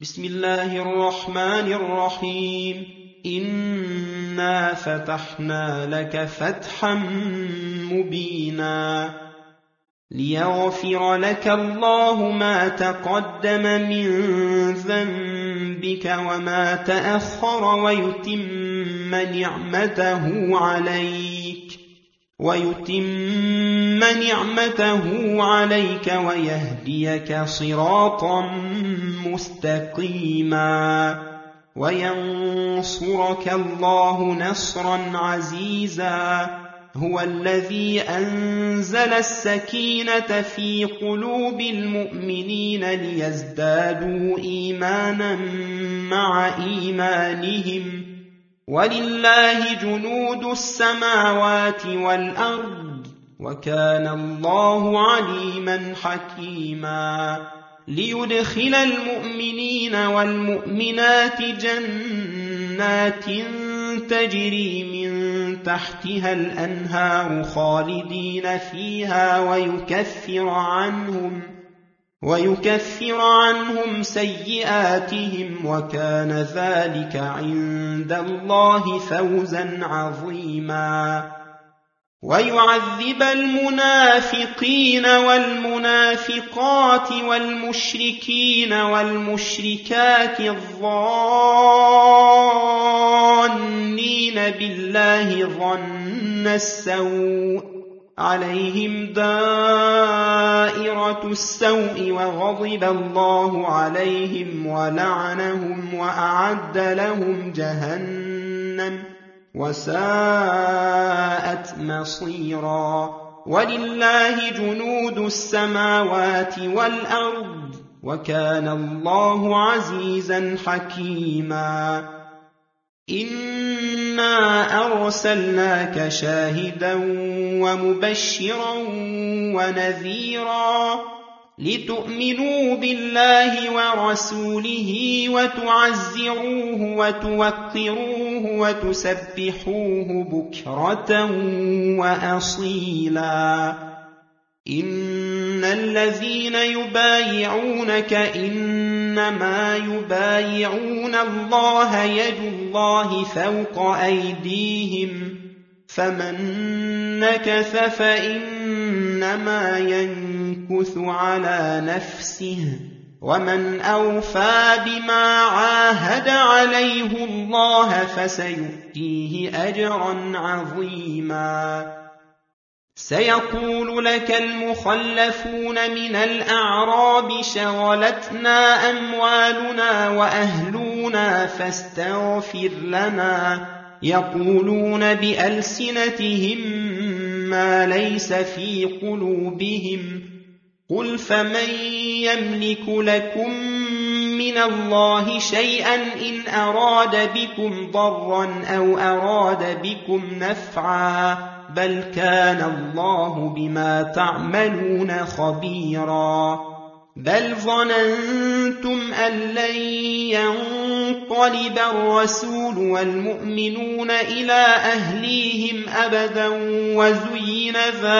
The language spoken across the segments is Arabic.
بسم الله الرحمن الرحيم إنا فتحنا لك فتحا مبينا ليغفر لك الله ما تقدم من ذنبك وما تأخر ويتم نعمته عليك ويهديك صراطا مستقيما وينصرك الله نصرا عزيزا هو الذي أنزل السكينة في قلوب المؤمنين ليزدادوا إيمانا مع إيمانهم ولله جنود السماوات والأرض وكان الله عليما حكيما ليدخل المؤمنين والمؤمنات جنات تجري من تحتها الأنهار خالدين فيها ويكفر عنهم سيئاتهم وكان ذلك عند الله فوزا عظيما ويعذب المنافقين والمنافقات والمشركين والمشركات الظانين بالله ظن السوء عليهم دائرة السوء وغضب الله عليهم ولعنهم وأعد لهم جهنم وساءت مصيرا ولله جنود السماوات والأرض وكان الله عزيزا حكيما إنا أرسلناك شاهدا ومبشرا ونذيرا لتؤمنوا بالله ورسوله وتعزروه وتوقروه وتسبحوه بكرة وأصيلا إن الذين يبايعونك إنما يبايعون الله يد الله فوق أيديهم فمن نكث فإنما ينكث على نفسه ومن أوفى بما عاهد عليه الله فسيؤتيه أجرا عظيما سيقول لك المخلفون من الأعراب شغلتنا أموالنا وأهلنا فاستغفر لنا يقولون بألسنتهم ما ليس في قلوبهم قل فمن يملك لكم من الله شيئا إن أراد بكم ضرا أو أراد بكم نفعا بل كان الله بما تعملون خبيرا بل ظننتم أن لن ينقلب الرسول والمؤمنون إلى أهليهم أبدا وزين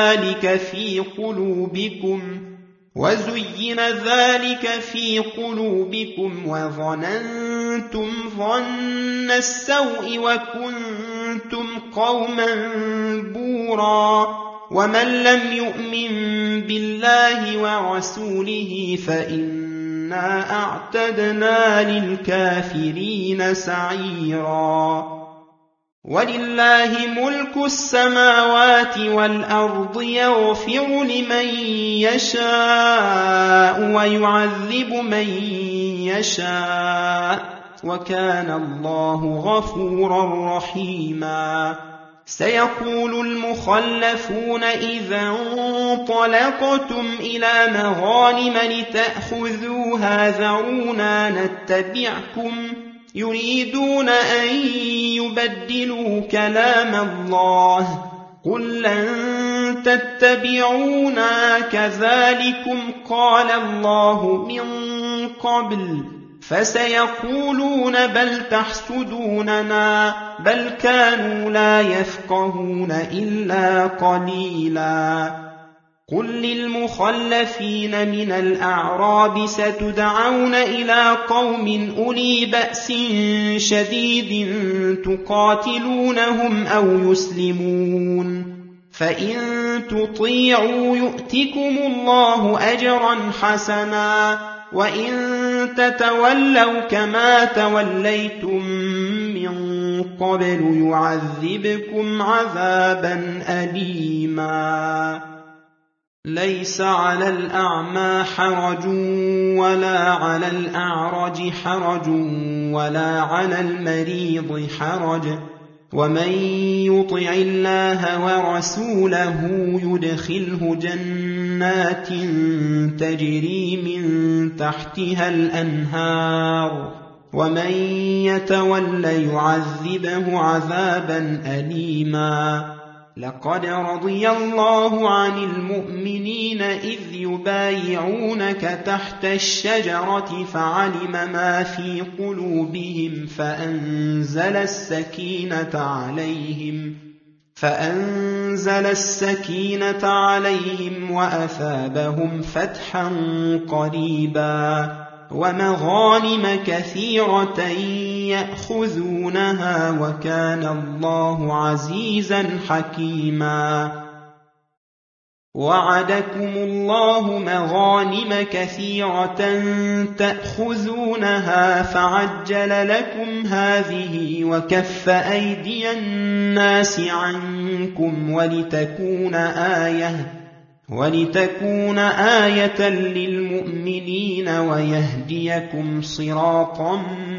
ذلك في قلوبكم وظننتم ظن السوء وكنتم قوما بورا ومن لم يؤمن بالله ورسوله فإنا أعتدنا للكافرين سعيرا ولله ملك السماوات والأرض يغفر لمن يشاء ويعذب من يشاء وكان الله غفورا رحيما سيقول المخلفون إذا انطلقتم إلى مغانم لتأخذوها ذرونا نتبعكم يريدون أن يبدلوا كلام الله قل لن تتبعونا كذلكم قال الله من قبل فسيقولون بل تحسدوننا بل كانوا لا يفقهون إلا قليلا قل للمخلفين من الأعراب ستدعون إلى قوم أولي بأس شديد تقاتلونهم أو يسلمون فإن تطيعوا يؤتكم الله أجرا حسنا وإن تتولوا كما توليتم من قبل يعذبكم عذابا أليما ليس على الأعمى حرج ولا على الأعرج حرج ولا على المريض حرج ومن يطع الله ورسوله يدخله جنات تجري من تحتها الأنهار ومن يتول يعذبه عذابا أليما لقد رضي الله عن المؤمنين إذ يبايعونك تحت الشجرة فعلم ما في قلوبهم فأنزل السكينة عليهم وأثابهم فتحا قريبا ومغانم كثيرة يأخذونها وكان الله عزيزا حكيما وعدكم الله مغانم كثيرة تأخذونها فعجل لكم هذه وكف أيدي الناس عنكم ولتكون آية للمؤمنين ويهديكم صراطا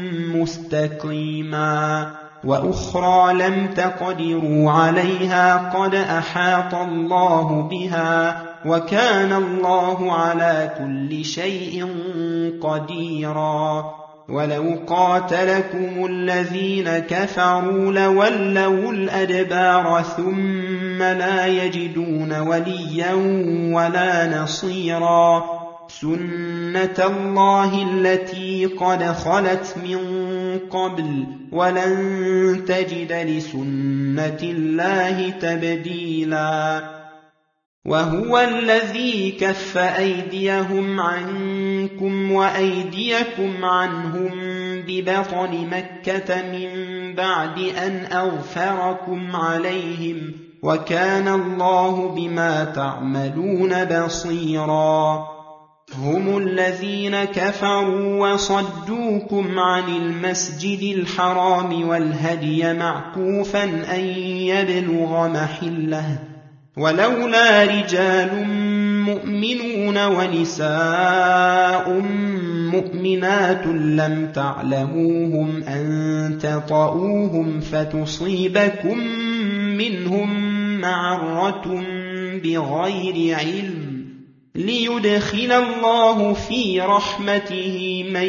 مستقيما وأخرى لم تقدروا عليها قد أحاط الله بها وكان الله على كل شيء قديرا ولو قاتلكم الذين كفروا لولوا الأدبار ثم لا يجدون وليا ولا نصيرا سنة الله التي قد خلت من قبل ولن تجد لسنة الله تبديلا وهو الذي كف أيديهم عنكم وأيديكم عنهم ببطن مكة من بعد أن أغفركم عليهم وكان الله بما تعملون بصيرا هم الذين كفروا وصدوكم عن المسجد الحرام والهدي معكوفا أن يبلغ محله ولولا رجال مؤمنون ونساء مؤمنات لم تعلموهم أن تطؤوهم فتصيبكم منهم معرة بغير علم ليدخل الله في رحمته من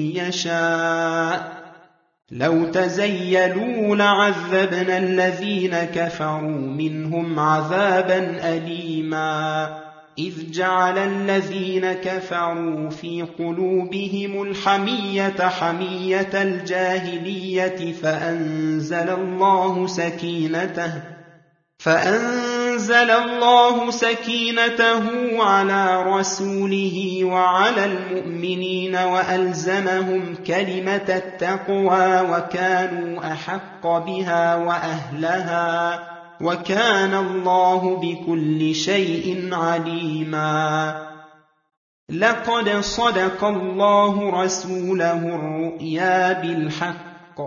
يشاء لو تزيلوا لعذبنا الذين كفروا منهم عذابا أليما إذ جعل الذين كفروا في قلوبهم الحمية حمية الجاهلية فأنزل الله سكينته على رسوله وعلى المؤمنين وألزمهم كلمة التقوى وكانوا أحق بها وأهلها وكان الله بكل شيء عليما لقد صدق الله رسوله الرؤيا بالحق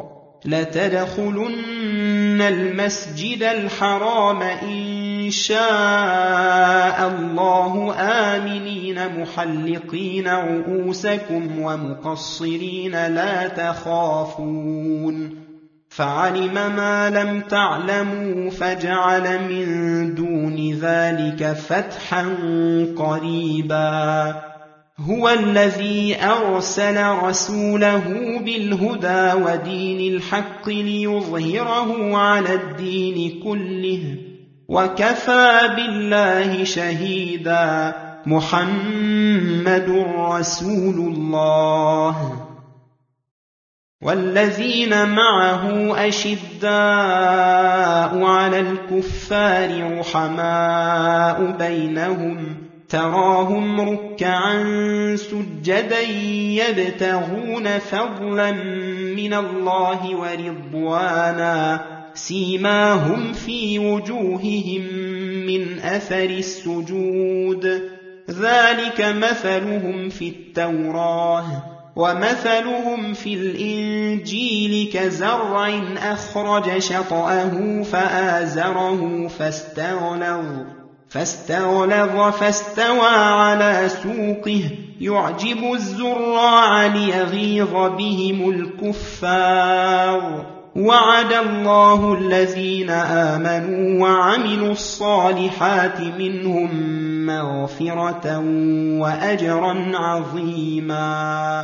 لتدخلن المسجد الحرام إن شاء الله آمنين محلقين رؤوسكم ومقصرين لا تخافون فعلم ما لم تعلموا فجعل من دون ذلك فتحا قريبا هو الذي أرسل رسوله بالهدى ودين الحق ليظهره على الدين كله وكفى بالله شهيدا محمد رسول الله والذين معه أشداء على الكفار رحماء بينهم تراهم ركعا سجدا يبتغون فضلا من الله ورضوانا سيماهم في وجوههم من أثر السجود ذلك مثلهم في التوراة ومثلهم في الإنجيل كزرع أخرج شطأه فآزره فاستغلظ فاستوى على سوقه يعجب الزراع ليغيظ بهم الكفار وعد الله الذين آمنوا وعملوا الصالحات منهم مغفرة وأجرا عظيما.